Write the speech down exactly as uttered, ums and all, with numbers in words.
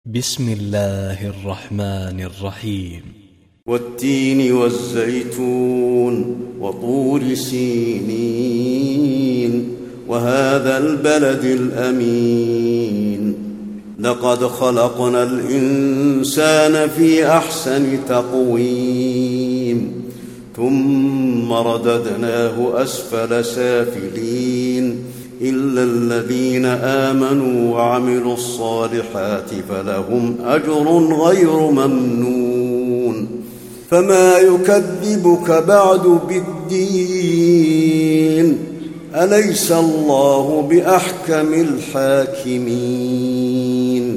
بسم الله الرحمن الرحيم. والتين والزيتون وطور سينين وهذا البلد الأمين لقد خلقنا الإنسان في أحسن تقويم ثم رددناه أسفل سافلين إلا الذين آمنوا وعملوا الصالحات فلهم أجر غير ممنون فما يكذبك بعد بالدين أليس الله بأحكم الحاكمين